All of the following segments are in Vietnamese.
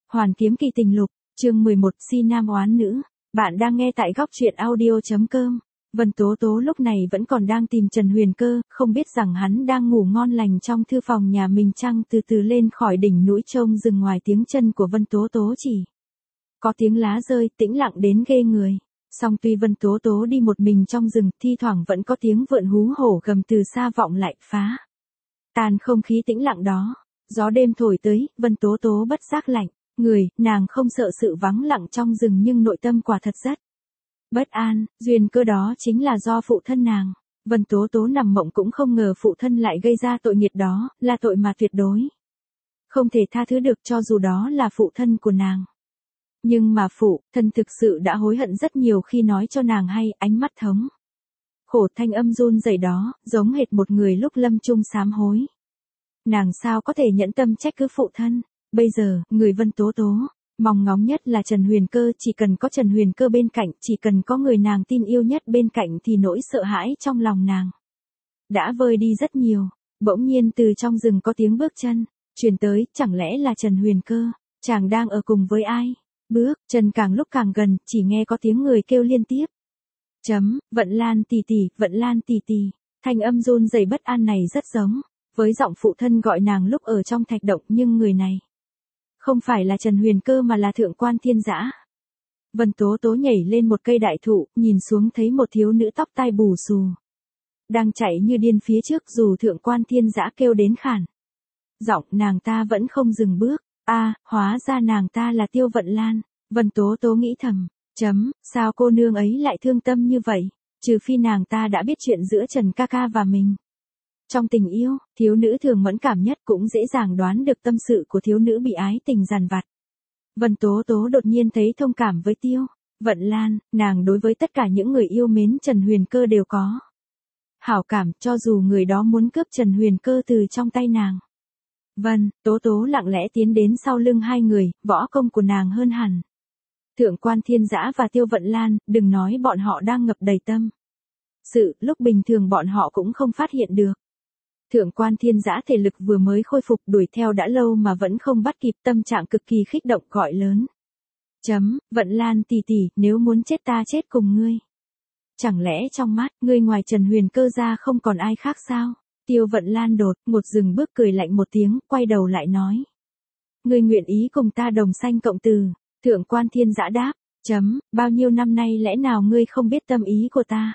Hoàn Kiếm Kỳ Tình Lục, chương 11, Si Nam Oán Nữ. Bạn đang nghe tại góc truyện audio.com. Vân Tố Tố lúc này vẫn còn đang tìm Trần Huyền Cơ, không biết rằng hắn đang ngủ ngon lành trong thư phòng nhà mình chăng. Từ từ lên khỏi đỉnh núi trông rừng, ngoài tiếng chân của Vân Tố Tố chỉ có tiếng lá rơi, tĩnh lặng đến ghê người. Song tuy Vân Tố Tố đi một mình trong rừng, thi thoảng vẫn có tiếng vượn hú hổ gầm từ xa vọng lại, phá tan không khí tĩnh lặng đó. Gió đêm thổi tới, Vân Tố Tố bất giác lạnh người, nàng không sợ sự vắng lặng trong rừng nhưng nội tâm quả thật rất bất an. Duyên cơ đó chính là do phụ thân nàng. Vân Tố Tố nằm mộng cũng không ngờ phụ thân lại gây ra tội nghiệt đó, là tội mà tuyệt đối không thể tha thứ được, cho dù đó là phụ thân của nàng. Nhưng mà phụ thân thực sự đã hối hận rất nhiều khi nói cho nàng hay, ánh mắt thống khổ, thanh âm run rẩy đó, giống hệt một người lúc lâm chung sám hối. Nàng sao có thể nhẫn tâm trách cứ phụ thân. Bây giờ, người Vân Tố Tố mong ngóng nhất là Trần Huyền Cơ, chỉ cần có Trần Huyền Cơ bên cạnh, chỉ cần có người nàng tin yêu nhất bên cạnh thì nỗi sợ hãi trong lòng nàng đã vơi đi rất nhiều. Bỗng nhiên từ trong rừng có tiếng bước chân truyền tới, chẳng lẽ là Trần Huyền Cơ? Chàng đang ở cùng với ai? Bước chân càng lúc càng gần, chỉ nghe có tiếng người kêu liên tiếp. Vận Lan tỷ tỷ, Vận Lan tỷ tỷ. Thanh âm run rẩy bất an này rất giống với giọng phụ thân gọi nàng lúc ở trong thạch động, nhưng người này không phải là Trần Huyền Cơ mà là Thượng Quan Thiên Dã. Vân Tố Tố nhảy lên một cây đại thụ, nhìn xuống thấy một thiếu nữ tóc tai bù xù đang chạy như điên phía trước. Dù Thượng Quan Thiên Dã kêu đến khản giọng, nàng ta vẫn không dừng bước. Hóa ra nàng ta là Tiêu Vận Lan. Vân Tố Tố nghĩ thầm, sao cô nương ấy lại thương tâm như vậy? Trừ phi nàng ta đã biết chuyện giữa Trần ca ca và mình. Trong tình yêu, thiếu nữ thường mẫn cảm nhất, cũng dễ dàng đoán được tâm sự của thiếu nữ bị ái tình dằn vặt. Vân Tố Tố đột nhiên thấy thông cảm với Tiêu Vận Lan, nàng đối với tất cả những người yêu mến Trần Huyền Cơ đều có hảo cảm, cho dù người đó muốn cướp Trần Huyền Cơ từ trong tay nàng. Vân Tố Tố lặng lẽ tiến đến sau lưng hai người, võ công của nàng hơn hẳn Thượng Quan Thiên Dã và Tiêu Vận Lan, đừng nói bọn họ đang ngập đầy tâm sự, lúc bình thường bọn họ cũng không phát hiện được. Thượng Quan Thiên Dã thể lực vừa mới khôi phục, đuổi theo đã lâu mà vẫn không bắt kịp, tâm trạng cực kỳ kích động, gọi lớn. Vận Lan tỷ tỷ, nếu muốn chết ta chết cùng ngươi. Chẳng lẽ trong mắt ngươi ngoài Trần Huyền Cơ ra không còn ai khác sao? Tiêu Vận Lan đột ngột dừng bước, cười lạnh một tiếng, quay đầu lại nói. Ngươi nguyện ý cùng ta đồng sanh cộng từ? Thượng Quan Thiên Dã đáp. Bao nhiêu năm nay lẽ nào ngươi không biết tâm ý của ta?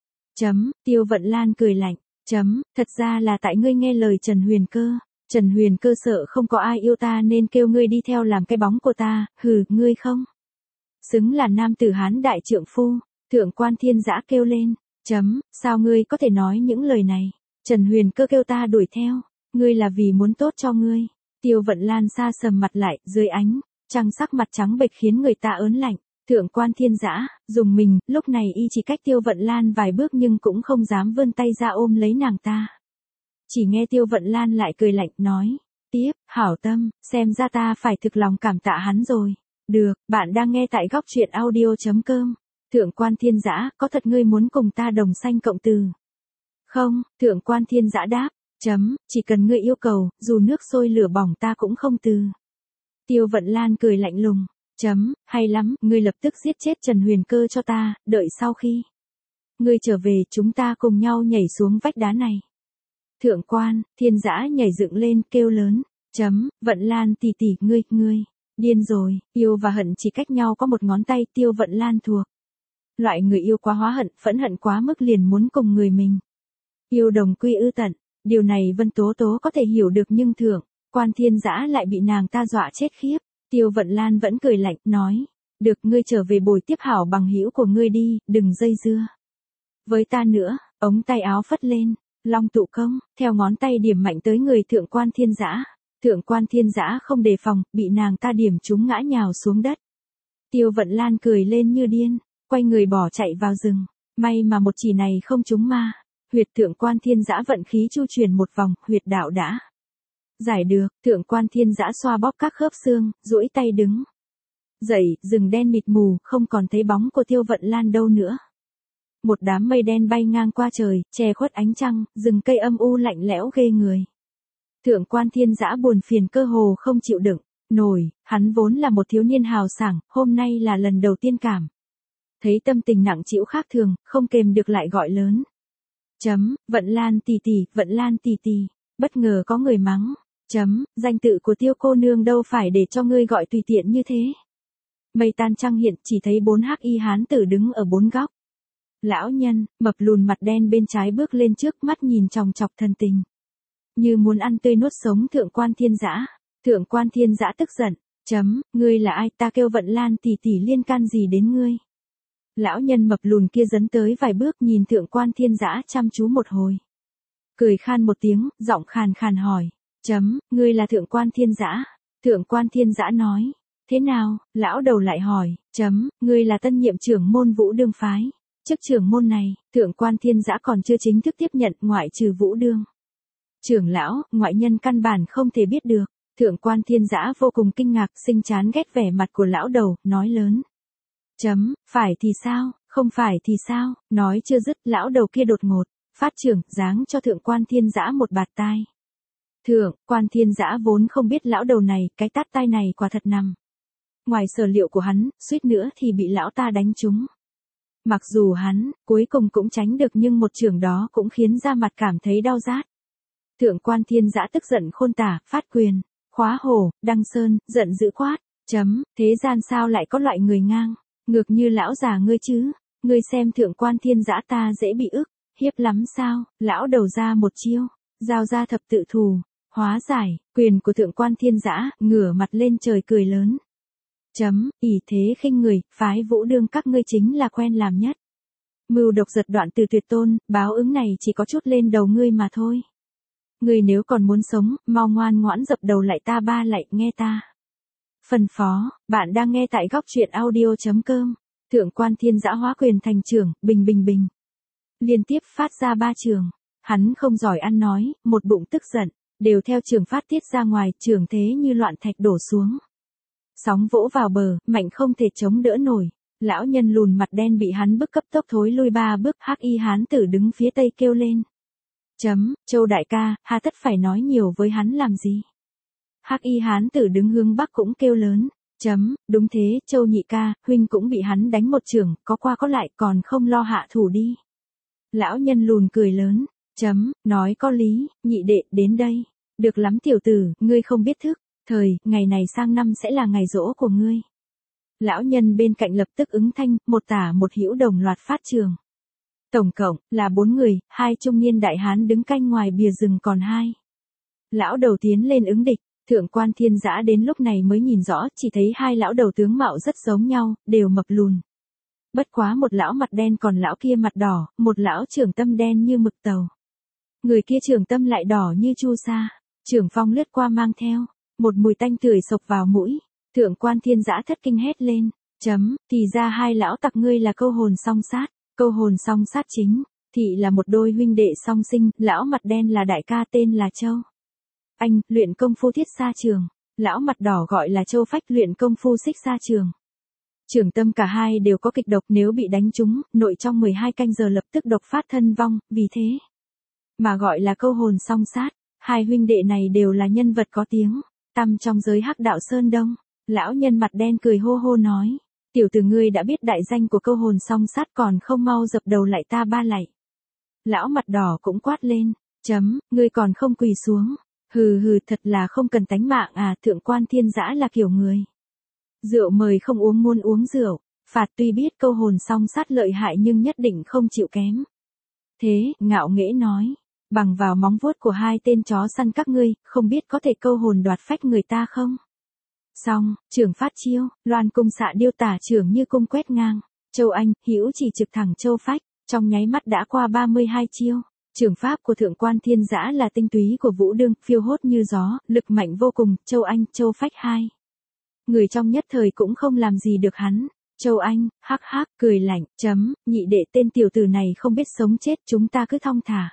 Tiêu Vận Lan cười lạnh. Thật ra là tại ngươi nghe lời Trần Huyền Cơ. Trần Huyền Cơ sợ không có ai yêu ta nên kêu ngươi đi theo làm cái bóng của ta. Hừ, ngươi không xứng là nam tử Hán đại trượng phu. Thượng Quan Thiên Dã kêu lên. Sao ngươi có thể nói những lời này? Trần Huyền Cơ kêu ta đuổi theo, ngươi là vì muốn tốt cho ngươi. Tiêu Vận Lan xa sầm mặt lại, dưới ánh trăng sắc mặt trắng bệch khiến người ta ớn lạnh. Thượng Quan Thiên Dã dùng mình, lúc này y chỉ cách Tiêu Vận Lan vài bước nhưng cũng không dám vươn tay ra ôm lấy nàng ta. Chỉ nghe Tiêu Vận Lan lại cười lạnh, nói tiếp, hảo tâm, xem ra ta phải thực lòng cảm tạ hắn rồi. Được, bạn đang nghe tại góc truyện audio.com. Thượng Quan Thiên Dã, có thật ngươi muốn cùng ta đồng sanh cộng từ? Không, Thượng Quan Thiên Dã đáp. Chỉ cần ngươi yêu cầu, dù nước sôi lửa bỏng ta cũng không từ. Tiêu Vận Lan cười lạnh lùng. Hay lắm, ngươi lập tức giết chết Trần Huyền Cơ cho ta, đợi sau khi ngươi trở về chúng ta cùng nhau nhảy xuống vách đá này. Thượng Quan Thiên Dã nhảy dựng lên, kêu lớn. Vận Lan tỷ tỷ, ngươi điên rồi. Yêu và hận chỉ cách nhau có một ngón tay. Tiêu Vận Lan thuộc loại người yêu quá hóa hận, phẫn hận quá mức liền muốn cùng người mình yêu đồng quy ư tận. Điều này Vân Tố Tố có thể hiểu được, nhưng Thượng Quan Thiên Dã lại bị nàng ta dọa chết khiếp. Tiêu Vận Lan vẫn cười lạnh, nói. Được, ngươi trở về bồi tiếp hảo bằng hữu của ngươi đi, đừng dây dưa với ta nữa. Ống tay áo phất lên, long tụ công, theo ngón tay điểm mạnh tới người Thượng Quan Thiên Dã. Thượng Quan Thiên Dã không đề phòng, bị nàng ta điểm trúng ngã nhào xuống đất. Tiêu Vận Lan cười lên như điên, quay người bỏ chạy vào rừng. May mà một chỉ này không trúng ma. Huyệt Thượng Quan Thiên Dã vận khí chu chuyển một vòng, huyệt đạo đã giải được. Thượng Quan Thiên Dã xoa bóp các khớp xương, duỗi tay đứng dậy. Rừng đen mịt mù, không còn thấy bóng của Tiêu Vận Lan đâu nữa. Một đám mây đen bay ngang qua trời, che khuất ánh trăng, rừng cây âm u lạnh lẽo ghê người. Thượng Quan Thiên Dã buồn phiền cơ hồ không chịu đựng, nổi, hắn vốn là một thiếu niên hào sảng, hôm nay là lần đầu tiên cảm. Thấy tâm tình nặng trĩu khác thường, không kềm được lại gọi lớn. Vận Lan tỷ tỷ, Vận Lan tỷ tỷ, bất ngờ có người mắng. Danh tự của Tiêu cô nương đâu phải để cho ngươi gọi tùy tiện như thế. Mây tan trăng hiện, chỉ thấy 4 hắc y hán tử đứng ở 4 góc. Lão nhân, mập lùn mặt đen bên trái bước lên trước, mắt nhìn chòng chọc thần tình. Như muốn ăn tươi nuốt sống Thượng Quan Thiên Dã. Thượng Quan Thiên Dã tức giận. Ngươi là ai, ta kêu Vận Lan tỷ tỷ liên can gì đến ngươi? Lão nhân mập lùn kia dấn tới vài bước nhìn Thượng Quan Thiên Dã chăm chú một hồi. Cười khan một tiếng, giọng khàn khàn hỏi. Ngươi là Thượng Quan Thiên Dã? Thượng Quan Thiên Dã nói. Thế nào? Lão đầu lại hỏi. Ngươi là tân nhiệm trưởng môn Vũ Đương phái. Chức trưởng môn này, Thượng Quan Thiên Dã còn chưa chính thức tiếp nhận, ngoại trừ Vũ Đương. Trưởng lão, ngoại nhân căn bản không thể biết được. Thượng Quan Thiên Dã vô cùng kinh ngạc, sinh chán ghét vẻ mặt của lão đầu, nói lớn. Phải thì sao, không phải thì sao, nói chưa dứt, lão đầu kia đột ngột, phát trưởng, giáng cho Thượng Quan Thiên Dã một bạt tai. Thượng Quan Thiên Dã vốn không biết lão đầu này, cái tát tai này quả thật nằm ngoài sở liệu của hắn, suýt nữa thì bị lão ta đánh trúng. Mặc dù hắn, cuối cùng cũng tránh được nhưng một chưởng đó cũng khiến da mặt cảm thấy đau rát. Thượng Quan Thiên Dã tức giận khôn tả, phát quyền, khóa hổ, đăng sơn, giận dữ quát. Thế gian sao lại có loại người ngang, ngược như lão già ngươi chứ, ngươi xem Thượng Quan Thiên Dã ta dễ bị ức, hiếp lắm sao, lão đầu ra một chiêu, giao ra thập tự thù, hóa giải, quyền của Thượng Quan Thiên Dã, ngửa mặt lên trời cười lớn. Ỷ thế khinh người, phái Vũ Đương các ngươi chính là quen làm nhất. Mưu độc giật đoạn từ tuyệt tôn, báo ứng này chỉ có chút lên đầu ngươi mà thôi. Ngươi nếu còn muốn sống, mau ngoan ngoãn dập đầu lại ta ba lạy, nghe ta. Phân phó, bạn đang nghe tại góc truyện audio.com. Thượng Quan Thiên Dã hóa quyền thành trưởng, bình bình bình. Liên tiếp phát ra 3 trường. Hắn không giỏi ăn nói, một bụng tức giận, đều theo trường phát tiết ra ngoài, trường thế như loạn thạch đổ xuống. Sóng vỗ vào bờ, mạnh không thể chống đỡ nổi. Lão nhân lùn mặt đen bị hắn bức cấp tốc thối lui 3 bước, hắc y hán tử đứng phía tây kêu lên. Châu đại ca, hà tất phải nói nhiều với hắn làm gì? Hắc y hán tử đứng hướng bắc cũng kêu lớn. Đúng thế, Châu nhị ca, huynh cũng bị hắn đánh một chưởng, có qua có lại còn không lo hạ thủ đi. Lão nhân lùn cười lớn. Nói có lý, nhị đệ, đến đây. Được lắm tiểu tử, ngươi không biết thức. Ngày này sang năm sẽ là ngày giỗ của ngươi. Lão nhân bên cạnh lập tức ứng thanh, một tả một hữu đồng loạt phát trường. Tổng cộng, là 4 người, 2 trung niên đại hán đứng canh ngoài bìa rừng còn 2. Lão đầu tiến lên ứng địch, Thượng Quan Thiên Dã đến lúc này mới nhìn rõ, chỉ thấy 2 lão đầu tướng mạo rất giống nhau, đều mập lùn. Bất quá một lão mặt đen còn lão kia mặt đỏ, một lão trưởng tâm đen như mực tàu. Người kia trưởng tâm lại đỏ như chu sa, trưởng phong lướt qua mang theo một mùi tanh tưởi sộc vào mũi. Thượng Quan Thiên Dã thất kinh hét lên. Thì ra 2 lão tặc ngươi là câu hồn song sát. Câu hồn song sát chính, thị là một đôi huynh đệ song sinh, lão mặt đen là đại ca tên là Châu. Anh, luyện công phu thiết sa trường. Lão mặt đỏ gọi là Châu Phách, luyện công phu xích sa trường. Trưởng tâm cả hai đều có kịch độc, nếu bị đánh trúng, nội trong 12 canh giờ lập tức độc phát thân vong, vì thế mà gọi là câu hồn song sát. 2 huynh đệ này đều là nhân vật có tiếng tăm trong giới hắc đạo Sơn Đông. Lão nhân mặt đen cười hô hô nói. Tiểu tử ngươi đã biết đại danh của câu hồn song sát còn không mau dập đầu lại ta ba lạy. Lão mặt đỏ cũng quát lên. Ngươi còn không quỳ xuống. Hừ, thật là không cần tánh mạng à. Thượng Quan Thiên Dã là kiểu người rượu mời không uống muốn uống rượu. Phạt tuy biết câu hồn song sát lợi hại nhưng nhất định không chịu kém. Thế, ngạo nghễ nói. Bằng vào móng vuốt của 2 tên chó săn các ngươi, không biết có thể câu hồn đoạt phách người ta không? Xong, trưởng phát chiêu, loan cung xạ điêu tả trưởng như cung quét ngang. Châu Anh, hữu chỉ trực thẳng Châu Phách, trong nháy mắt đã qua 32 chiêu. Trưởng pháp của Thượng Quan Thiên Dã là tinh túy của Vũ Đương, phiêu hốt như gió, lực mạnh vô cùng. Châu Anh, Châu Phách 2 người trong nhất thời cũng không làm gì được hắn. Châu Anh, hắc hắc, cười lạnh. Nhị đệ tên tiểu tử này không biết sống chết, chúng ta cứ thong thả.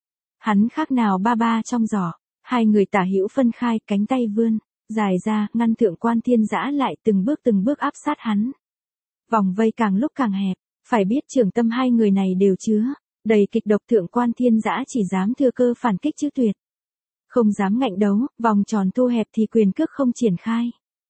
Hắn khác nào ba trong giỏ. 2 người tả hữu phân khai, cánh tay vươn dài ra, ngăn Thượng Quan Thiên Dã lại, từng bước áp sát hắn. Vòng vây càng lúc càng hẹp, phải biết trưởng tâm 2 người này đều chứa đầy kịch độc. Thượng Quan Thiên Dã chỉ dám thừa cơ phản kích chứ tuyệt không dám ngạnh đấu, vòng tròn thu hẹp thì quyền cước không triển khai.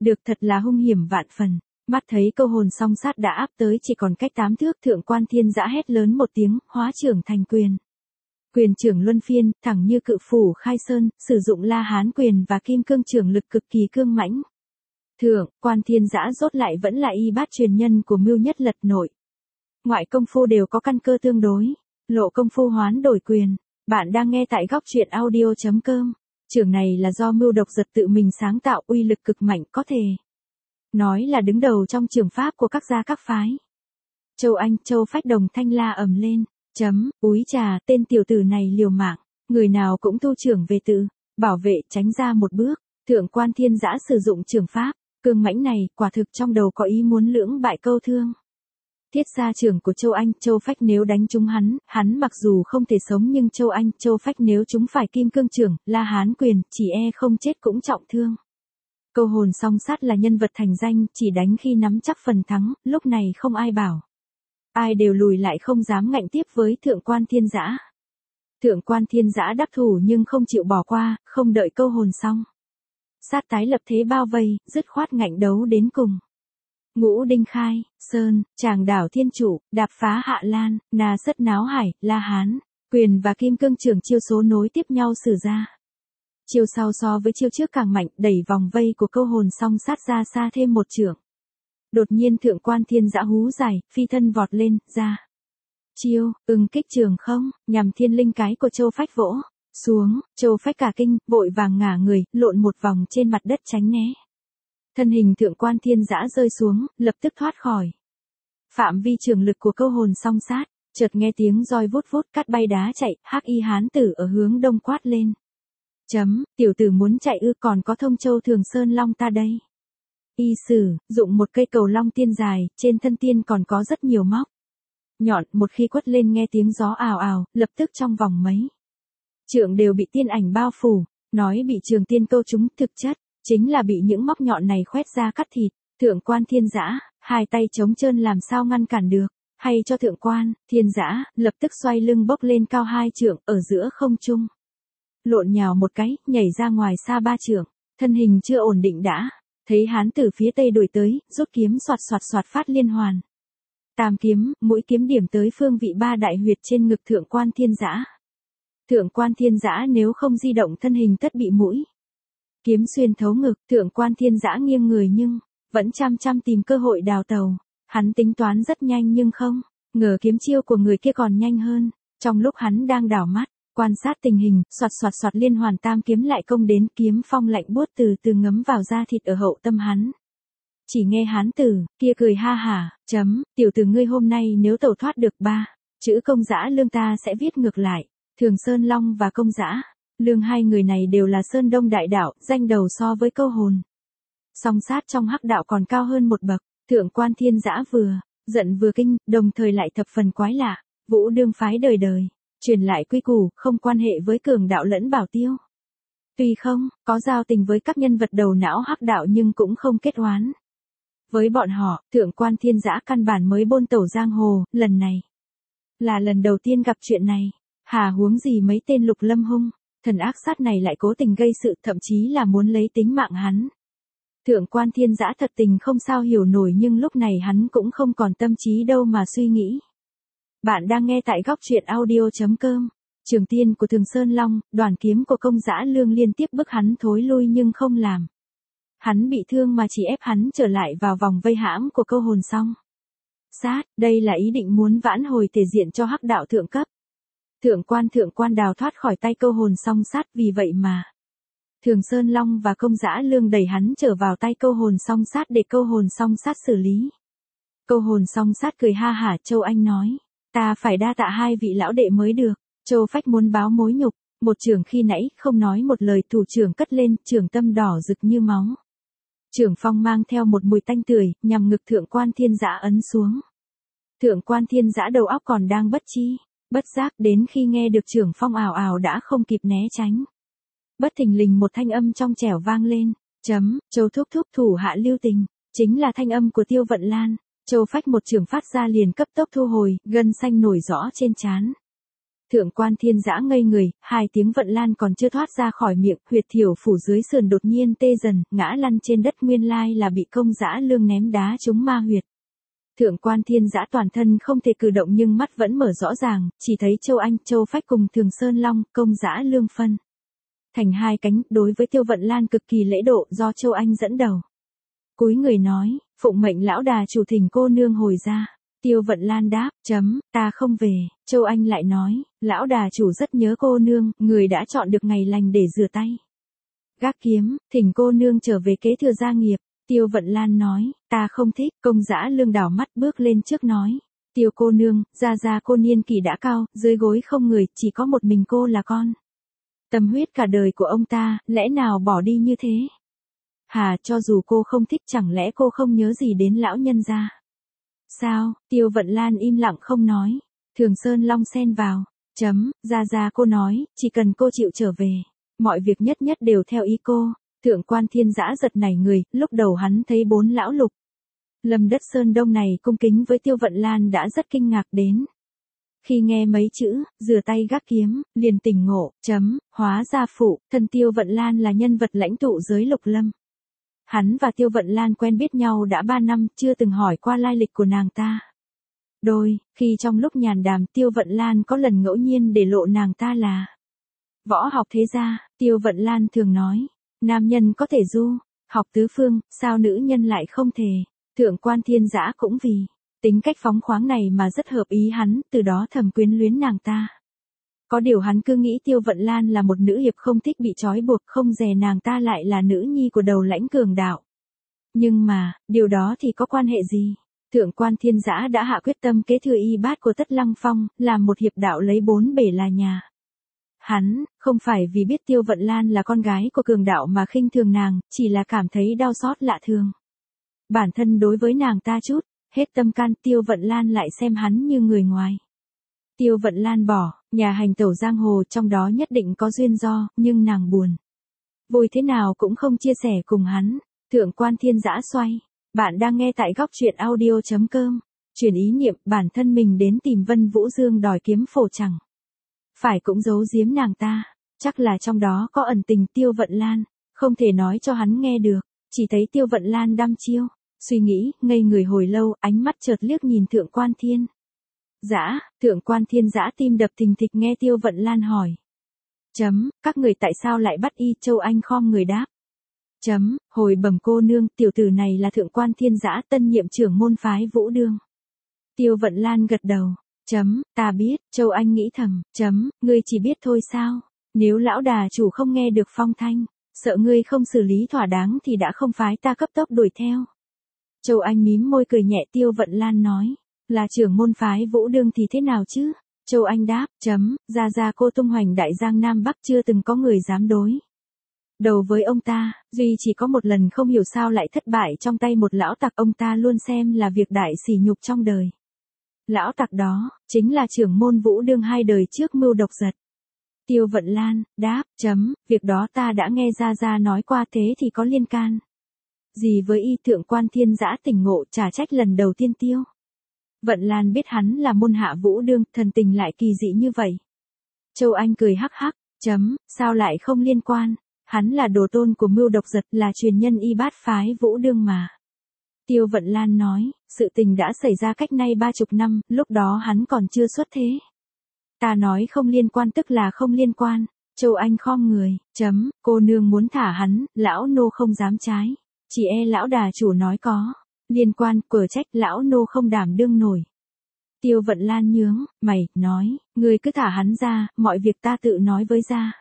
Được thật là hung hiểm vạn phần. Mắt thấy câu hồn song sát đã áp tới chỉ còn cách 8 thước, Thượng Quan Thiên Dã hét lớn một tiếng, hóa trưởng thành quyền. Quyền trưởng luân phiên, thẳng như cự phủ khai sơn, sử dụng La Hán quyền và kim cương trưởng lực cực kỳ cương mãnh. Thượng Quan Thiên Dã rốt lại vẫn là y bát truyền nhân của Mưu Nhất Lật nội. Ngoại công phu đều có căn cơ tương đối. Lộ công phu hoán đổi quyền. Bạn đang nghe tại góc truyện audio.com. Trưởng này là do Mưu Độc Giật tự mình sáng tạo, uy lực cực mạnh, có thể nói là đứng đầu trong trường pháp của các gia các phái. Châu Anh, Châu Phách đồng thanh la ầm lên. Úi trà, tên tiểu tử này liều mạng. Người nào cũng tu trưởng về tự, bảo vệ, tránh ra một bước. Thượng Quan Thiên Dã sử dụng trường pháp, cương mãnh này, quả thực trong đầu có ý muốn lưỡng bại câu thương. Thiết xa trưởng của Châu Anh, Châu Phách nếu đánh trúng hắn mặc dù không thể sống nhưng Châu Anh, Châu Phách nếu chúng phải kim cương trưởng, La Hán quyền, chỉ e không chết cũng trọng thương. Câu hồn song sát là nhân vật thành danh, chỉ đánh khi nắm chắc phần thắng, lúc này không ai bảo. Ai đều lùi lại không dám ngạnh tiếp với Thượng Quan Thiên Dã. Thượng Quan Thiên Dã đắc thủ nhưng không chịu bỏ qua, không đợi câu hồn xong sát tái lập thế bao vây, dứt khoát ngạnh đấu đến cùng. Ngũ Đinh Khai, Sơn, Tràng Đảo Thiên Trụ, Đạp Phá Hạ Lan, Na Sất Náo Hải, La Hán, quyền và kim cương trưởng chiêu số nối tiếp nhau sử ra. Chiêu sau so với chiêu trước càng mạnh, đẩy vòng vây của câu hồn song sát ra xa thêm một trưởng. Đột nhiên Thượng Quan Thiên Dã hú dài, phi thân vọt lên, ra. Chiêu, kích trường không, nhằm thiên linh cái của Châu Phách vỗ xuống, Châu Phách cả kinh, vội vàng ngả người, lộn một vòng trên mặt đất tránh né. Thân hình Thượng Quan Thiên Dã rơi xuống, lập tức thoát khỏi phạm vi trường lực của câu hồn song sát, chợt nghe tiếng roi vút vút, cát bay đá chạy, Hắc Y hán tử ở hướng đông quát lên. Tiểu tử muốn chạy ư, còn có Thông Châu Thường Sơn Long ta đây. Y sử, dụng một cây cầu long tiên dài, trên thân tiên còn có rất nhiều móc nhọn, một khi quất lên nghe tiếng gió ào ào, lập tức trong vòng mấy trượng đều bị tiên ảnh bao phủ, nói bị trường tiên câu trúng, thực chất chính là bị những móc nhọn này khoét ra cắt thịt. Thượng Quan Thiên Dã, hai tay trống trơn làm sao ngăn cản được, hay cho Thượng Quan Thiên Dã lập tức xoay lưng bốc lên cao 2 trượng, ở giữa không trung lộn nhào một cái, nhảy ra ngoài xa 3 trượng, thân hình chưa ổn định đã thấy hán tử phía tây đuổi tới, rút kiếm xoạt xoạt xoạt phát liên hoàn. Tam kiếm, mũi kiếm điểm tới phương vị 3 đại huyệt trên ngực Thượng Quan Thiên Dã. Thượng Quan Thiên Dã nếu không di động thân hình tất bị mũi kiếm xuyên thấu ngực. Thượng Quan Thiên Dã nghiêng người nhưng vẫn chăm tìm cơ hội đào tàu. Hắn tính toán rất nhanh nhưng không ngờ kiếm chiêu của người kia còn nhanh hơn. Trong lúc hắn đang đảo mắt quan sát tình hình, xoạt xoạt xoạt liên hoàn tam kiếm lại công đến, kiếm phong lạnh buốt từ từ ngấm vào da thịt ở hậu tâm hắn. Chỉ nghe hán tử kia cười ha hả, tiểu tử ngươi hôm nay nếu tẩu thoát được 3 chữ Công Dã Lương ta sẽ viết ngược lại. Thường Sơn Long và Công Dã Lương, hai người này đều là Sơn Đông đại đạo, danh đầu so với câu hồn song sát trong hắc đạo còn cao hơn một bậc. Thượng Quan Thiên Dã vừa giận vừa kinh, đồng thời lại thập phần quái lạ. Vũ Đương phái đời đời truyền lại quy củ, không quan hệ với cường đạo lẫn bảo tiêu. Tuy không có giao tình với các nhân vật đầu não hắc đạo nhưng cũng không kết oán với bọn họ. Thượng Quan Thiên Dã căn bản mới bôn tẩu giang hồ, lần này là lần đầu tiên gặp chuyện này. Hà huống gì mấy tên Lục Lâm hung thần ác sát này lại cố tình gây sự, thậm chí là muốn lấy tính mạng hắn. Thượng Quan Thiên Dã thật tình không sao hiểu nổi, nhưng lúc này hắn cũng không còn tâm trí đâu mà suy nghĩ. Bạn đang nghe tại góc truyện audio.com. Trường tiên của Thường Sơn Long, đoàn kiếm của Công Dã Lương liên tiếp bức hắn thối lui nhưng không làm hắn bị thương mà chỉ ép hắn trở lại vào vòng vây hãm của câu hồn song sát. Đây là ý định muốn vãn hồi thể diện cho hắc đạo thượng cấp. Thượng quan đào thoát khỏi tay câu hồn song sát, vì vậy mà Thường Sơn Long và Công Dã Lương đẩy hắn trở vào tay câu hồn song sát để câu hồn song sát xử lý. Câu hồn song sát cười ha hả. Châu Anh nói, ta phải đa tạ hai vị lão đệ mới được. Châu Phách muốn báo mối nhục, một trường khi nãy không nói một lời, thủ trưởng cất lên, trường tâm đỏ rực như máu. Trường phong mang theo một mùi tanh tưởi, nhằm ngực Thượng Quan Thiên Dã ấn xuống. Thượng Quan Thiên Dã đầu óc còn đang bất chi bất giác, đến khi nghe được trường phong ào ào đã không kịp né tránh. Bất thình lình một thanh âm trong trẻo vang lên. Châu thúc thúc thủ hạ lưu tình. Chính là thanh âm của Tiêu Vận Lan. Châu Phách một trường phát ra liền cấp tốc thu hồi, gân xanh nổi rõ trên trán. Thượng quan Thiên Dã ngây người, 2 tiếng Vận Lan còn chưa thoát ra khỏi miệng, huyệt thiểu phủ dưới sườn đột nhiên tê dần, ngã lăn trên đất, nguyên lai là bị Công Dã Lương ném đá trúng ma huyệt. Thượng quan Thiên Dã toàn thân không thể cử động nhưng mắt vẫn mở rõ ràng, chỉ thấy Châu Anh, Châu Phách cùng Thường Sơn Long, Công Dã Lương phân thành 2 cánh, đối với Tiêu Vận Lan cực kỳ lễ độ, do Châu Anh dẫn đầu. Cúi người nói, phụng mệnh lão đà chủ thỉnh cô nương hồi ra. Tiêu Vận Lan đáp, ta không về. Châu Anh lại nói, lão đà chủ rất nhớ cô nương, người đã chọn được ngày lành để rửa tay. Gác kiếm, thỉnh cô nương trở về kế thừa gia nghiệp. Tiêu Vận Lan nói, ta không thích. Công Dã Lương đảo mắt bước lên trước nói, Tiêu cô nương, gia cô niên kỷ đã cao, dưới gối không người, chỉ có một mình cô là con. Tâm huyết cả đời của ông ta, lẽ nào bỏ đi như thế? Hà, cho dù cô không thích, chẳng lẽ cô không nhớ gì đến lão nhân gia? Sao? Tiêu Vận Lan im lặng không nói. Thường Sơn Long xen vào. Gia cô nói, chỉ cần cô chịu trở về, mọi việc nhất nhất đều theo ý cô. Thượng quan Thiên Dã giật nảy người, lúc đầu hắn thấy 4 lão lục Lâm Đất Sơn Đông này cung kính với Tiêu Vận Lan đã rất kinh ngạc đến. Khi nghe mấy chữ, rửa tay gác kiếm, liền tỉnh ngộ, hóa ra phụ, thân Tiêu Vận Lan là nhân vật lãnh tụ giới Lục Lâm. Hắn và Tiêu Vận Lan quen biết nhau đã 3 năm, chưa từng hỏi qua lai lịch của nàng ta. Khi trong lúc nhàn đàm, Tiêu Vận Lan có lần ngẫu nhiên để lộ nàng ta là võ học thế gia. Tiêu Vận Lan thường nói, nam nhân có thể du, học tứ phương, sao nữ nhân lại không thể. Thượng quan Thiên Dã cũng vì tính cách phóng khoáng này mà rất hợp ý hắn, từ đó thầm quyến luyến nàng ta. Có điều hắn cứ nghĩ Tiêu Vận Lan là một nữ hiệp không thích bị trói buộc, không dè nàng ta lại là nữ nhi của đầu lãnh cường đạo. Nhưng mà, điều đó thì có quan hệ gì? Thượng quan Thiên Dã đã hạ quyết tâm kế thừa y bát của Tất Lăng Phong, làm một hiệp đạo lấy 4 bể là nhà. Hắn, không phải vì biết Tiêu Vận Lan là con gái của cường đạo mà khinh thường nàng, chỉ là cảm thấy đau xót lạ thường. Bản thân đối với nàng ta chút, hết tâm can, Tiêu Vận Lan lại xem hắn như người ngoài. Tiêu Vận Lan bỏ, nhà hành tẩu giang hồ, trong đó nhất định có duyên do, nhưng nàng buồn vui thế nào cũng không chia sẻ cùng hắn. Thượng quan Thiên Dã xoay. Bạn đang nghe tại góc truyện audio.com. Chuyển ý niệm, bản thân mình đến tìm Vân Vũ Dương đòi kiếm phổ chẳng phải cũng giấu giếm nàng ta, chắc là trong đó có ẩn tình. Tiêu Vận Lan không thể nói cho hắn nghe được, chỉ thấy Tiêu Vận Lan đăm chiêu, suy nghĩ, ngây người hồi lâu, ánh mắt chợt liếc nhìn Thượng quan Thiên Dã. Thượng quan Thiên Dã tim đập thình thịch nghe Tiêu Vận Lan hỏi. Các người tại sao lại bắt y? Châu Anh khom người đáp. Hồi bẩm cô nương, tiểu tử này là Thượng quan Thiên Dã, tân nhiệm trưởng môn phái Vũ Đương. Tiêu Vận Lan gật đầu. Ta biết. Châu Anh nghĩ thầm. Ngươi chỉ biết thôi sao? Nếu lão đà chủ không nghe được phong thanh, sợ ngươi không xử lý thỏa đáng thì đã không phái ta cấp tốc đuổi theo. Châu Anh mím môi cười nhẹ. Tiêu Vận Lan nói, là trưởng môn phái Vũ Đương thì thế nào chứ? Châu Anh đáp. Gia cô tung hoành đại giang Nam Bắc, chưa từng có người dám đối đầu với ông ta, duy chỉ có một lần không hiểu sao lại thất bại trong tay một lão tặc ông ta luôn xem là việc đại sỉ nhục trong đời. Lão tặc đó, chính là trưởng môn Vũ Đương 2 đời trước mưu độc giật. Tiêu Vận Lan đáp. Việc đó ta đã nghe Gia nói qua, thế thì có liên can gì với y? Thượng quan Thiên Dã tỉnh ngộ, trả trách lần đầu tiên Tiêu Vận Lan biết hắn là môn hạ Vũ Đương, thần tình lại kỳ dị như vậy. Châu Anh cười hắc hắc. Sao lại không liên quan? Hắn là đồ tôn của mưu độc giật, là truyền nhân y bát phái Vũ Đương mà. Tiêu Vận Lan nói, sự tình đã xảy ra cách nay 30 năm, lúc đó hắn còn chưa xuất thế. Ta nói không liên quan tức là không liên quan. Châu Anh khom người. Cô nương muốn thả hắn, lão nô không dám trái. Chỉ e lão đà chủ nói có liên quan, cửa trách lão nô không đảm đương nổi. Tiêu Vận Lan nhướng mày, nói, ngươi cứ thả hắn ra, mọi việc ta tự nói với Gia.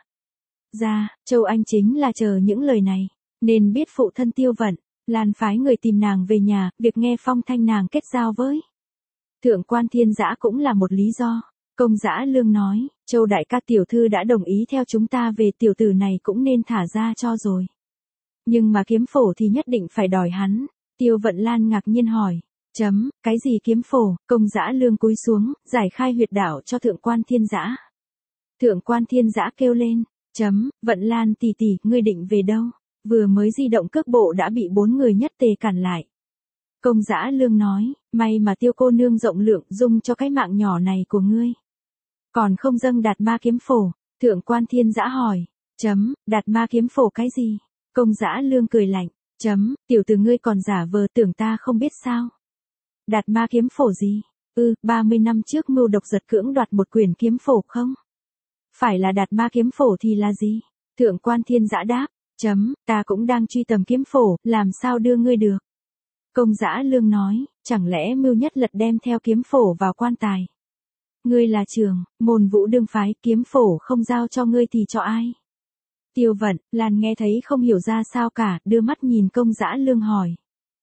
Châu Anh chính là chờ những lời này, nên biết phụ thân Tiêu Vận Lan phái người tìm nàng về nhà, việc nghe phong thanh nàng kết giao với Thượng quan Thiên Dã cũng là một lý do. Công Dã Lương nói, Châu đại ca tiểu thư đã đồng ý theo chúng ta về, tiểu tử này cũng nên thả ra cho rồi. Nhưng mà kiếm phổ thì nhất định phải đòi hắn. Tiêu Vận Lan ngạc nhiên hỏi. Cái gì kiếm phổ? Công Dã Lương cúi xuống, giải khai huyệt đạo cho Thượng quan Thiên Dã. Thượng quan Thiên Dã kêu lên. Vận Lan tỷ tỷ, ngươi định về đâu? Vừa mới di động cước bộ đã bị 4 người nhất tề cản lại. Công Dã Lương nói, may mà Tiêu cô nương rộng lượng, dung cho cái mạng nhỏ này của ngươi. Còn không dâng Đạt Ma kiếm phổ, Thượng Quan Thiên Dã hỏi. Đạt Ma kiếm phổ cái gì? Công Dã Lương cười lạnh. Tiểu tử ngươi còn giả vờ tưởng ta không biết sao? Đạt Ma kiếm phổ gì? 30 năm trước mưu độc giật cưỡng đoạt một quyển kiếm phổ không? Phải là Đạt Ma kiếm phổ thì là gì? Thượng Quan Thiên Dã đáp. Ta cũng đang truy tầm kiếm phổ, làm sao đưa ngươi được? Công Dã Lương nói, chẳng lẽ mưu nhất lật đem theo kiếm phổ vào quan tài? Ngươi là trưởng môn Vũ Đương phái, kiếm phổ không giao cho ngươi thì cho ai? Tiêu Vận Lan nghe thấy không hiểu ra sao cả, đưa mắt nhìn Công Dã Lương hỏi.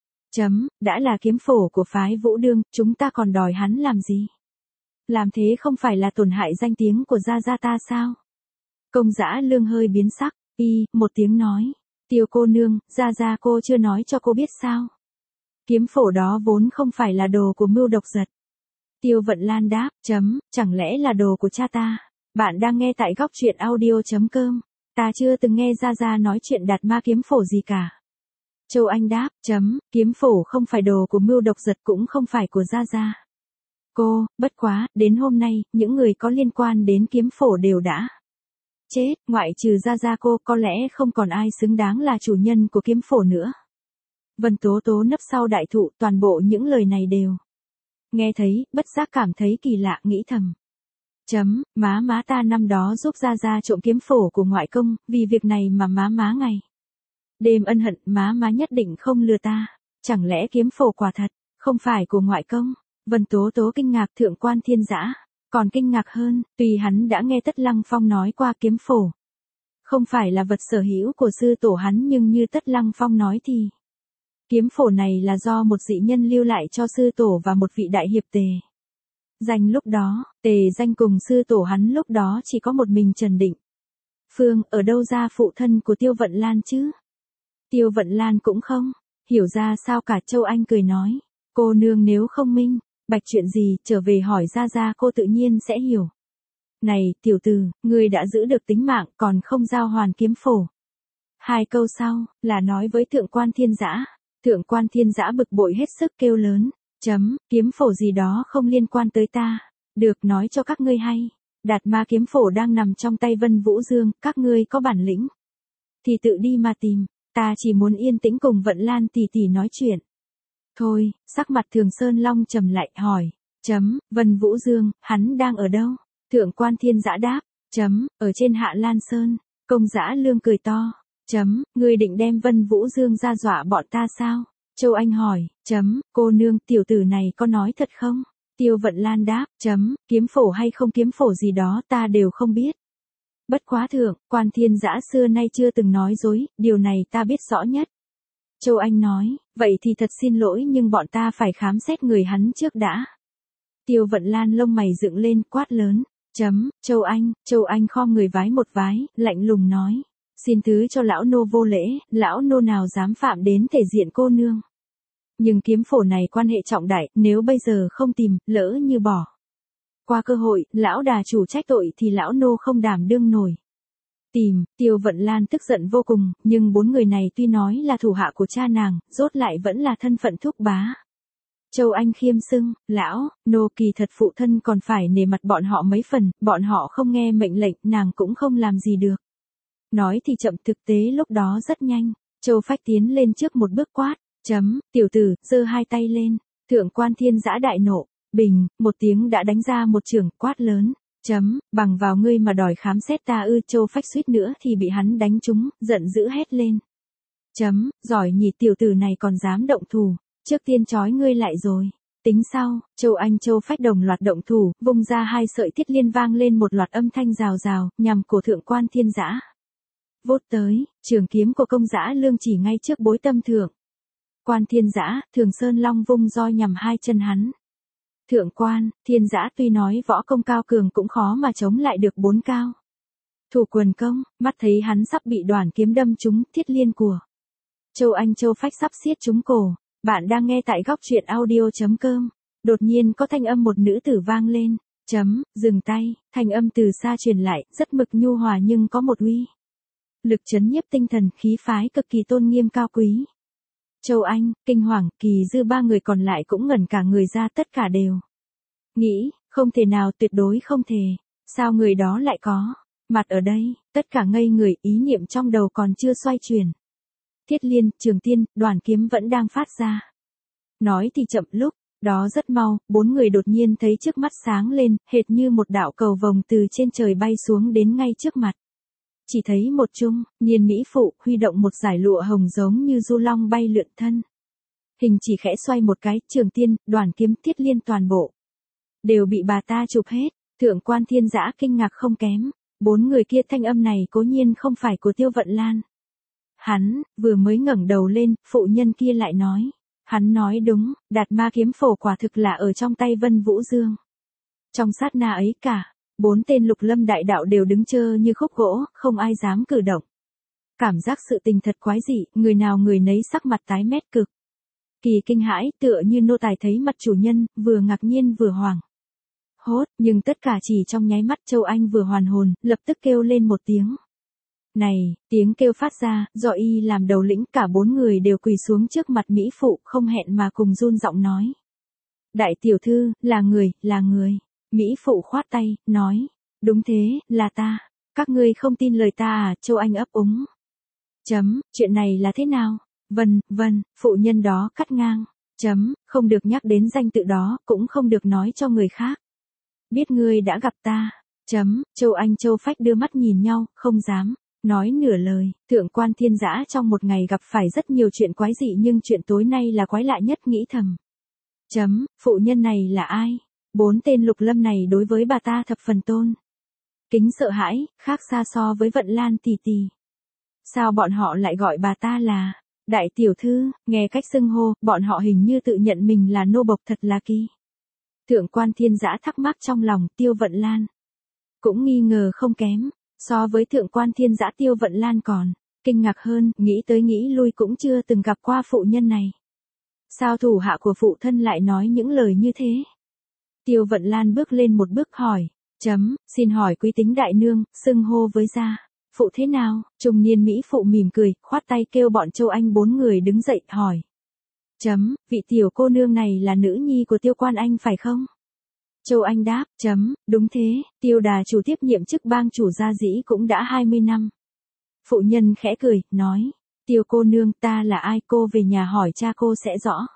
Đã là kiếm phổ của phái Vũ Đương, chúng ta còn đòi hắn làm gì? Làm thế không phải là tổn hại danh tiếng của gia gia ta sao? Công Dã Lương hơi biến sắc, một tiếng nói. Tiêu cô nương, gia gia cô chưa nói cho cô biết sao? Kiếm phổ đó vốn không phải là đồ của mưu độc giật. Tiêu Vận Lan đáp, chẳng lẽ là đồ của cha ta? Bạn đang nghe tại góc truyện audio.com. Ta chưa từng nghe gia gia nói chuyện Đạt Ma kiếm phổ gì cả. Châu Anh đáp, kiếm phổ không phải đồ của mưu độc giật cũng không phải của gia gia. Bất quá, đến hôm nay, những người có liên quan đến kiếm phổ đều đã chết, ngoại trừ gia gia cô, có lẽ không còn ai xứng đáng là chủ nhân của kiếm phổ nữa. Vân Tố Tố nấp sau đại thụ, toàn bộ những lời này đều nghe thấy, bất giác cảm thấy kỳ lạ, nghĩ thầm. Má ta năm đó giúp gia gia trộm kiếm phổ của ngoại công, vì việc này mà má ngày đêm ân hận, má nhất định không lừa ta. Chẳng lẽ kiếm phổ quả thật không phải của ngoại công? Vân Tố Tố kinh ngạc, Thượng Quan Thiên Dã còn kinh ngạc hơn, tuy hắn đã nghe Tất Lăng Phong nói qua kiếm phổ không phải là vật sở hữu của sư tổ hắn, nhưng như Tất Lăng Phong nói thì kiếm phổ này là do một dị nhân lưu lại cho sư tổ và một vị đại hiệp Tề Danh lúc đó. Tề Danh cùng sư tổ hắn lúc đó chỉ có một mình Trần Định Phương, ở đâu ra phụ thân của Tiêu Vận Lan chứ? Tiêu Vận Lan cũng không hiểu ra sao cả. Châu Anh cười nói, cô nương nếu không minh bạch chuyện gì, trở về hỏi gia gia cô tự nhiên sẽ hiểu. Này, tiểu tử, ngươi đã giữ được tính mạng, còn không giao hoàn kiếm phổ. Hai câu sau, là nói với Thượng Quan Thiên Dã. Thượng Quan Thiên Dã bực bội hết sức kêu lớn. Kiếm phổ gì đó không liên quan tới ta. Được, nói cho các ngươi hay. Đạt Ma kiếm phổ đang nằm trong tay Vân Vũ Dương, các ngươi có bản lĩnh thì tự đi mà tìm. Ta chỉ muốn yên tĩnh cùng Vận Lan tỷ tỷ nói chuyện. Thôi, sắc mặt Thường Sơn Long trầm lại, hỏi. Vân Vũ Dương, hắn đang ở đâu? Thượng Quan Thiên Dã đáp. Ở trên Hạ Lan Sơn. Công Dã Lương cười to. Ngươi định đem Vân Vũ Dương ra dọa bọn ta sao? Châu Anh hỏi. Cô nương, tiểu tử này có nói thật không? Tiêu Vận Lan đáp. Kiếm phổ hay không kiếm phổ gì đó ta đều không biết. Bất quá Thượng Quan Thiên Dã xưa nay chưa từng nói dối, điều này ta biết rõ nhất. Châu Anh nói, vậy thì thật xin lỗi nhưng bọn ta phải khám xét người hắn trước đã. Tiêu Vận Lan lông mày dựng lên, quát lớn. Châu Anh khom người vái một vái, lạnh lùng nói. Xin thứ cho lão nô vô lễ, lão nô nào dám phạm đến thể diện cô nương. Nhưng kiếm phổ này quan hệ trọng đại, nếu bây giờ không tìm, lỡ như bỏ qua cơ hội, lão đà chủ trách tội thì lão nô không đảm đương nổi. Tìm, Tiêu Vận Lan tức giận vô cùng, nhưng bốn người này tuy nói là thủ hạ của cha nàng, rốt lại vẫn là thân phận thúc bá. Châu Anh khiêm xưng, lão, nô kỳ thật phụ thân còn phải nể mặt bọn họ mấy phần, bọn họ không nghe mệnh lệnh, nàng cũng không làm gì được. Nói thì chậm, thực tế lúc đó rất nhanh. Châu Phách tiến lên trước một bước quát. Tiểu tử, giơ hai tay lên. Thượng Quan Thiên Dã đại nộ. Bình, một tiếng đã đánh ra một chưởng, quát lớn. Bằng vào ngươi mà đòi khám xét ta ư? Châu Phách suýt nữa thì bị hắn đánh trúng, giận dữ hét lên. Giỏi nhỉ, tiểu tử này còn dám động thủ. Trước tiên trói ngươi lại rồi. Tính sau, Châu Anh Châu Phách đồng loạt động thủ, vung ra hai sợi thiết liên vang lên một loạt âm thanh rào rào, nhằm cổ Thượng Quan Thiên Dã. Vốt tới, trường kiếm của Công Dã Lương chỉ ngay trước bối tâm Thượng Quan Thiên Dã. Thường Sơn Long vung roi nhằm hai chân hắn. Thượng Quan Thiên Dã tuy nói võ công cao cường cũng khó mà chống lại được bốn cao thủ quần công, mắt thấy hắn sắp bị đoản kiếm đâm trúng, thiết liên của Châu Anh Châu Phách sắp xiết trúng cổ. Bạn đang nghe tại góc truyện audio.com. Đột nhiên có thanh âm một nữ tử vang lên. Dừng tay, thanh âm từ xa truyền lại, rất mực nhu hòa nhưng có một uy lực chấn nhiếp tinh thần, khí phái cực kỳ tôn nghiêm cao quý. Châu Anh, Kinh Hoàng, Kỳ Dư ba người còn lại cũng ngẩn cả người ra, tất cả đều nghĩ, không thể nào, tuyệt đối không thể. Sao người đó lại có mặt ở đây, tất cả ngây người, ý niệm trong đầu còn chưa xoay chuyển. Thiết Liên, Trường Tiên, Đoàn Kiếm vẫn đang phát ra. Nói thì chậm, lúc đó rất mau, bốn người đột nhiên thấy trước mắt sáng lên, hệt như một đạo cầu vồng từ trên trời bay xuống đến ngay trước mặt. Chỉ thấy một trung niên mỹ phụ huy động một dải lụa hồng giống như du long bay lượn thân. Hình chỉ khẽ xoay một cái, Trường Tiên, Đoàn Kiếm, Thiết Liên toàn bộ đều bị bà ta chụp hết. Thượng quan Thiên Dã kinh ngạc không kém. Bốn người kia, thanh âm này cố nhiên không phải của Tiêu Vận Lan. Hắn vừa mới ngẩng đầu lên, phụ nhân kia lại nói. Hắn nói đúng, Đạt Ma kiếm phổ quả thực là ở trong tay Vân Vũ Dương. Trong sát na ấy cả, bốn tên Lục Lâm đại đạo đều đứng trơ như khúc gỗ, không ai dám cử động. Cảm giác sự tình thật quái dị, người nào người nấy sắc mặt tái mét cực kỳ kinh hãi, tựa như nô tài thấy mặt chủ nhân, vừa ngạc nhiên vừa hoảng hốt, nhưng tất cả chỉ trong nháy mắt. Châu Anh vừa hoàn hồn, lập tức kêu lên một tiếng. Này, tiếng kêu phát ra, do y làm đầu lĩnh, cả bốn người đều quỳ xuống trước mặt mỹ phụ, không hẹn mà cùng run giọng nói. Đại tiểu thư, là người. Mỹ phụ khoát tay, nói. Đúng thế, là ta. Các ngươi không tin lời ta à? Châu Anh ấp úng. Chuyện này là thế nào? Vân, phụ nhân đó cắt ngang. Không được nhắc đến danh tự đó, cũng không được nói cho người khác. Biết ngươi đã gặp ta. Châu Anh Châu Phách đưa mắt nhìn nhau, không dám nói nửa lời. Thượng quan Thiên Dã trong một ngày gặp phải rất nhiều chuyện quái dị, nhưng chuyện tối nay là quái lạ nhất, nghĩ thầm. Phụ nhân này là ai? Bốn tên Lục Lâm này đối với bà ta thập phần tôn kính sợ hãi, khác xa so với Vận Lan tỷ tỷ. Sao bọn họ lại gọi bà ta là đại tiểu thư? Nghe cách xưng hô, bọn họ hình như tự nhận mình là nô bộc, thật là kỳ. Thượng quan Thiên Dã thắc mắc trong lòng. Tiêu Vận Lan cũng nghi ngờ không kém. So với Thượng quan Thiên Dã, Tiêu Vận Lan còn kinh ngạc hơn, nghĩ tới nghĩ lui cũng chưa từng gặp qua phụ nhân này. Sao thủ hạ của phụ thân lại nói những lời như thế? Tiêu Vận Lan bước lên một bước hỏi. Xin hỏi quý tính đại nương, xưng hô với gia phụ thế nào? Trung niên mỹ phụ mỉm cười, khoát tay kêu bọn Châu Anh bốn người đứng dậy, hỏi. Vị tiểu cô nương này là nữ nhi của Tiêu Quan Anh phải không? Châu Anh đáp. Đúng thế, Tiêu đà chủ tiếp nhiệm chức bang chủ gia dĩ cũng đã 20 năm. Phụ nhân khẽ cười, nói. Tiêu cô nương, ta là ai? Cô về nhà hỏi cha cô sẽ rõ.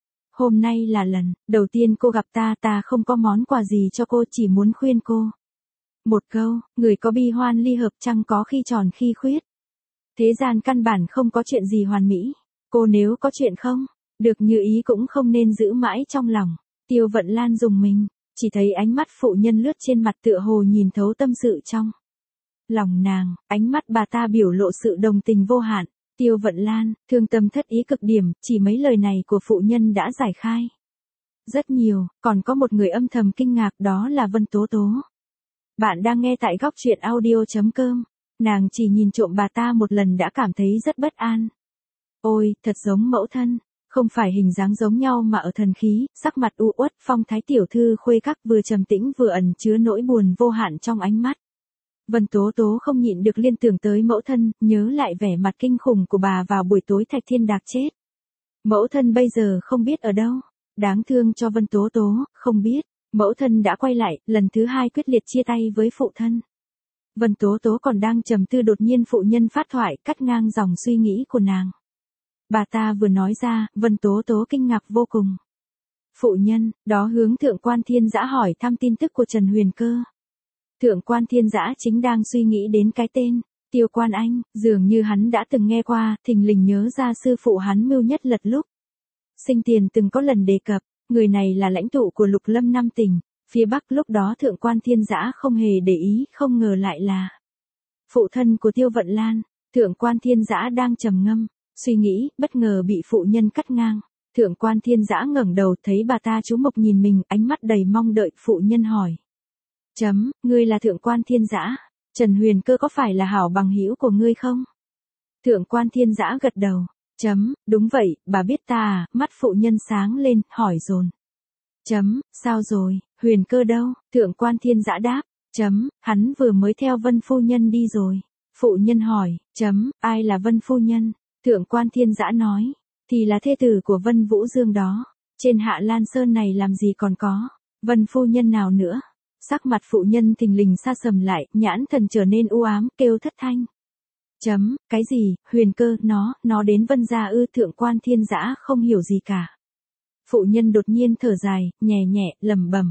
Hôm nay là lần đầu tiên cô gặp ta không có món quà gì cho cô, chỉ muốn khuyên cô một câu. Người có bi hoan ly hợp, chăng có khi tròn khi khuyết. Thế gian căn bản không có chuyện gì hoàn mỹ. Cô nếu có chuyện không được như ý cũng không nên giữ mãi trong lòng. Tiêu Vận Lan rùng mình, chỉ thấy ánh mắt phụ nhân lướt trên mặt, tựa hồ nhìn thấu tâm sự trong lòng nàng. Ánh mắt bà ta biểu lộ sự đồng tình vô hạn. Tiêu Vận Lan thương tâm thất ý cực điểm, chỉ mấy lời này của phụ nhân đã giải khai rất nhiều. Còn có một người âm thầm kinh ngạc, đó là Vân Tố Tố. Bạn đang nghe tại góc truyện audio.com. Nàng chỉ nhìn trộm bà ta một lần đã cảm thấy rất bất an. Ôi, thật giống mẫu thân. Không phải hình dáng giống nhau mà ở thần khí, sắc mặt u uất, phong thái tiểu thư khuê các, vừa trầm tĩnh vừa ẩn chứa nỗi buồn vô hạn trong ánh mắt. Vân Tố Tố không nhịn được liên tưởng tới mẫu thân, nhớ lại vẻ mặt kinh khủng của bà vào buổi tối Thạch Thiên Đạc chết. Mẫu thân bây giờ không biết ở đâu. Đáng thương cho Vân Tố Tố, không biết. Mẫu thân đã quay lại, lần thứ hai quyết liệt chia tay với phụ thân. Vân Tố Tố còn đang trầm tư, đột nhiên phụ nhân phát thoại, cắt ngang dòng suy nghĩ của nàng. Bà ta vừa nói ra, Vân Tố Tố kinh ngạc vô cùng. Phụ nhân, đó hướng Thượng quan Thiên Dã hỏi thăm tin tức của Trần Huyền Cơ. Thượng quan Thiên Dã chính đang suy nghĩ đến cái tên Tiêu Quan Anh, dường như hắn đã từng nghe qua, thình lình nhớ ra sư phụ hắn Mưu Nhất Lật lúc sinh tiền từng có lần đề cập, người này là lãnh tụ của Lục Lâm 5 tỉnh phía Bắc. Lúc đó Thượng quan Thiên Dã không hề để ý, không ngờ lại là phụ thân của Tiêu Vận Lan. Thượng quan Thiên Dã đang trầm ngâm suy nghĩ, bất ngờ bị phụ nhân cắt ngang. Thượng quan Thiên Dã ngẩng đầu, thấy bà ta chú mục nhìn mình, ánh mắt đầy mong đợi. Phụ nhân hỏi. Ngươi là Thượng quan Thiên Dã? Trần Huyền Cơ có phải là hảo bằng hữu của ngươi không? Thượng quan Thiên Dã gật đầu. Đúng vậy, bà biết ta à? Mắt phụ nhân sáng lên, hỏi dồn. Sao rồi, Huyền Cơ đâu? Thượng quan Thiên Dã đáp. Hắn vừa mới theo Vân phu nhân đi rồi. Phụ nhân hỏi. Ai là Vân phu nhân? Thượng quan Thiên Dã nói. Thì là thê tử của Vân Vũ Dương đó. Trên Hạ Lan Sơn này làm gì còn có Vân phu nhân nào nữa? Sắc mặt phụ nhân thình lình sa sầm lại, nhãn thần trở nên u ám, kêu thất thanh. Cái gì, Huyền Cơ, nó đến Vân gia ư? Thượng quan Thiên Dã không hiểu gì cả. Phụ nhân đột nhiên thở dài, nhẹ nhẹ, lẩm bẩm.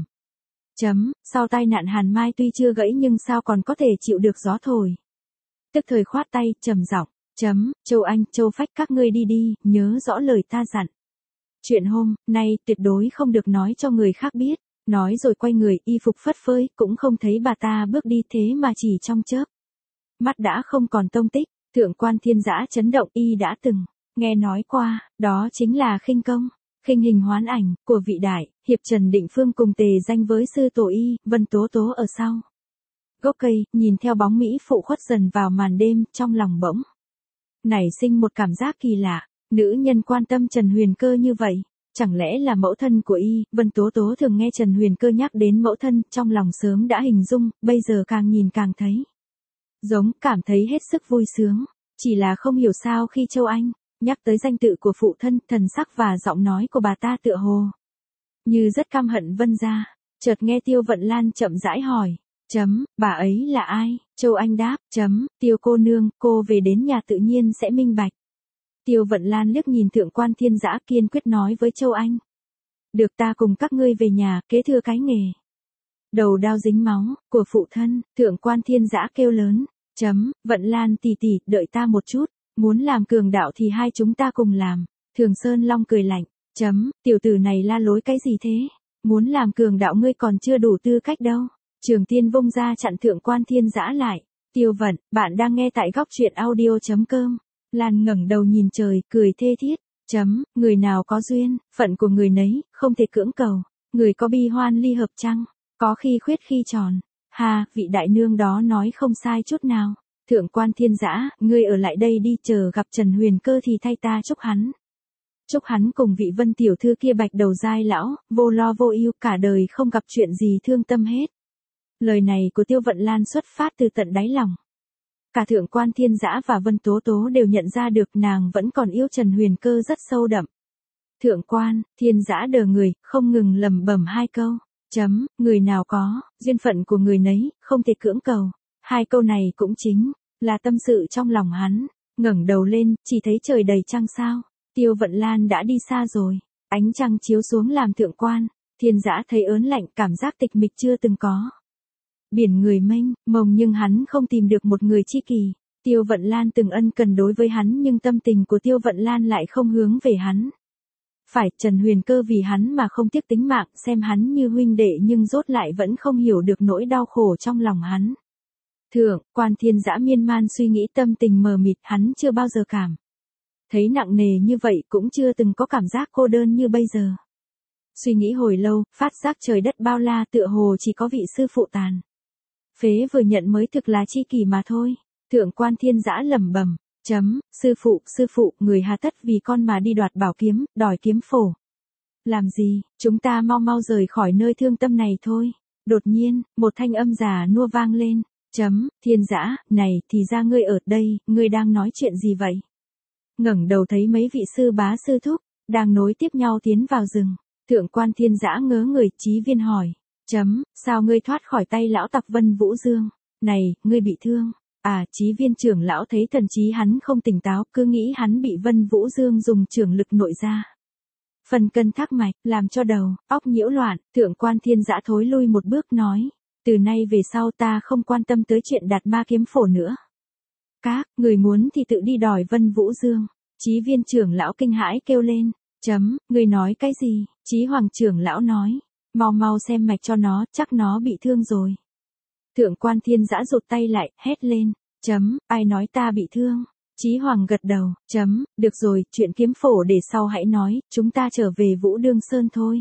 Sau tai nạn Hàn Mai tuy chưa gãy nhưng sao còn có thể chịu được gió thổi. Tức thời khoát tay, trầm giọng. Châu Anh, Châu Phách, các ngươi đi đi, nhớ rõ lời ta dặn. Chuyện hôm nay tuyệt đối không được nói cho người khác biết. Nói rồi quay người, y phục phất phới, cũng không thấy bà ta bước đi thế mà chỉ trong chớp mắt đã không còn tông tích. Thượng quan Thiên Dã chấn động, y đã từng nghe nói qua, đó chính là khinh công, khinh hình hoán ảnh của vị đại hiệp Trần Định Phương cùng tề danh với sư tổ y, Vân Tố Tố ở sau gốc cây, nhìn theo bóng mỹ phụ khuất dần vào màn đêm, trong lòng bỗng nảy sinh một cảm giác kỳ lạ. Nữ nhân quan tâm Trần Huyền Cơ như vậy, chẳng lẽ là mẫu thân của y? Vân Tố Tố thường nghe Trần Huyền Cơ nhắc đến mẫu thân, trong lòng sớm đã hình dung, bây giờ càng nhìn càng thấy giống, cảm thấy hết sức vui sướng. Chỉ là không hiểu sao khi Châu Anh nhắc tới danh tự của phụ thân, thần sắc và giọng nói của bà ta tựa hồ như rất căm hận Vân gia. Chợt nghe Tiêu Vận Lan chậm rãi hỏi. Bà ấy là ai? Châu Anh đáp. Tiêu cô nương, cô về đến nhà tự nhiên sẽ minh bạch. Tiêu Vận Lan liếc nhìn Thượng quan Thiên Dã, kiên quyết nói với Châu Anh. Được, ta cùng các ngươi về nhà, kế thừa cái nghề đầu đao dính máu của phụ thân. Thượng quan Thiên Dã kêu lớn. Vận Lan tỷ tỷ, đợi ta một chút, muốn làm cường đạo thì hai chúng ta cùng làm. Thường Sơn Long cười lạnh. Tiểu tử này la lối cái gì thế? Muốn làm cường đạo ngươi còn chưa đủ tư cách đâu. Trường Tiên vung ra chặn Thượng quan Thiên Dã lại. Tiêu Vận, bạn đang nghe tại góc truyện audio.com. Lan ngẩng đầu nhìn trời, cười thê thiết. Người nào có duyên, phận của người nấy, không thể cưỡng cầu. Người có bi hoan ly hợp chăng? Có khi khuyết khi tròn. Ha, vị đại nương đó nói không sai chút nào. Thượng quan Thiên Dã, ngươi ở lại đây đi, chờ gặp Trần Huyền Cơ thì thay ta chúc hắn. Chúc hắn cùng vị Vân tiểu thư kia bạch đầu dai lão, vô lo vô ưu, cả đời không gặp chuyện gì thương tâm hết. Lời này của Tiêu Vận Lan xuất phát từ tận đáy lòng. Cả Thượng quan Thiên Dã và Vân Tố Tố đều nhận ra được nàng vẫn còn yêu Trần Huyền Cơ rất sâu đậm. Thượng quan Thiên Dã đờ người, không ngừng lẩm bẩm hai câu. Người nào có, duyên phận của người nấy, không thể cưỡng cầu. Hai câu này cũng chính là tâm sự trong lòng hắn. Ngẩng đầu lên, chỉ thấy trời đầy trăng sao. Tiêu Vận Lan đã đi xa rồi. Ánh trăng chiếu xuống làm Thượng quan Thiên Dã thấy ớn lạnh, cảm giác tịch mịch chưa từng có. Biển người mênh mông nhưng hắn không tìm được một người tri kỷ. Tiêu Vận Lan từng ân cần đối với hắn nhưng tâm tình của Tiêu Vận Lan lại không hướng về hắn. Phải, Trần Huyền Cơ vì hắn mà không tiếc tính mạng, xem hắn như huynh đệ nhưng rốt lại vẫn không hiểu được nỗi đau khổ trong lòng hắn. Thượng quan Thiên Dã miên man suy nghĩ, tâm tình mờ mịt, hắn chưa bao giờ cảm thấy nặng nề như vậy, cũng chưa từng có cảm giác cô đơn như bây giờ. Suy nghĩ hồi lâu, phát giác trời đất bao la, tựa hồ chỉ có vị sư phụ tàn phế vừa nhận mới thực là tri kỷ mà thôi. Thượng quan Thiên Dã lẩm bẩm. Sư phụ, người hà tất vì con mà đi đoạt bảo kiếm, đòi kiếm phổ. Làm gì, chúng ta mau mau rời khỏi nơi thương tâm này thôi. Đột nhiên, một thanh âm già nua vang lên. Thiên Dã, này, thì ra ngươi ở đây, ngươi đang nói chuyện gì vậy? Ngẩng đầu thấy mấy vị sư bá sư thúc đang nối tiếp nhau tiến vào rừng. Thượng quan Thiên Dã ngớ người, Chí Viên hỏi. Sao ngươi thoát khỏi tay lão tặc Vân Vũ Dương? Này, ngươi bị thương. À, Chí Viên trưởng lão thấy thần trí hắn không tỉnh táo, cứ nghĩ hắn bị Vân Vũ Dương dùng trưởng lực nội ra. Phần cân thác mạch, làm cho đầu, óc nhiễu loạn. Thượng quan Thiên Dã thối lui một bước nói. Từ nay về sau ta không quan tâm tới chuyện đạt ma kiếm phổ nữa. Các người muốn thì tự đi đòi Vân Vũ Dương. Chí Viên trưởng lão kinh hãi kêu lên. Người nói cái gì? Chí Hoàng trưởng lão nói. Mau mau xem mạch cho nó, chắc nó bị thương rồi. Thượng quan Thiên Dã rụt tay lại, hét lên. Ai nói ta bị thương? Chí Hoàng gật đầu. Được rồi, chuyện kiếm phổ để sau hãy nói, chúng ta trở về Vũ Đương Sơn thôi.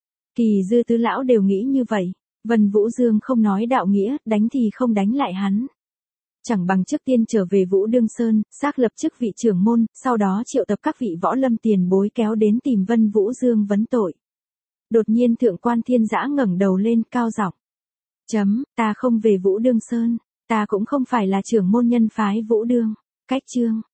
Kỳ Dư tứ lão đều nghĩ như vậy. Vân Vũ Dương không nói đạo nghĩa, đánh thì không đánh lại hắn. Chẳng bằng trước tiên trở về Vũ Đương Sơn, xác lập chức vị trưởng môn, sau đó triệu tập các vị võ lâm tiền bối kéo đến tìm Vân Vũ Dương vấn tội. Đột nhiên Thượng quan Thiên Dã ngẩng đầu lên, cao giọng. Ta không về Vũ Đương Sơn, ta cũng không phải là trưởng môn nhân phái Vũ Đương. Cách chương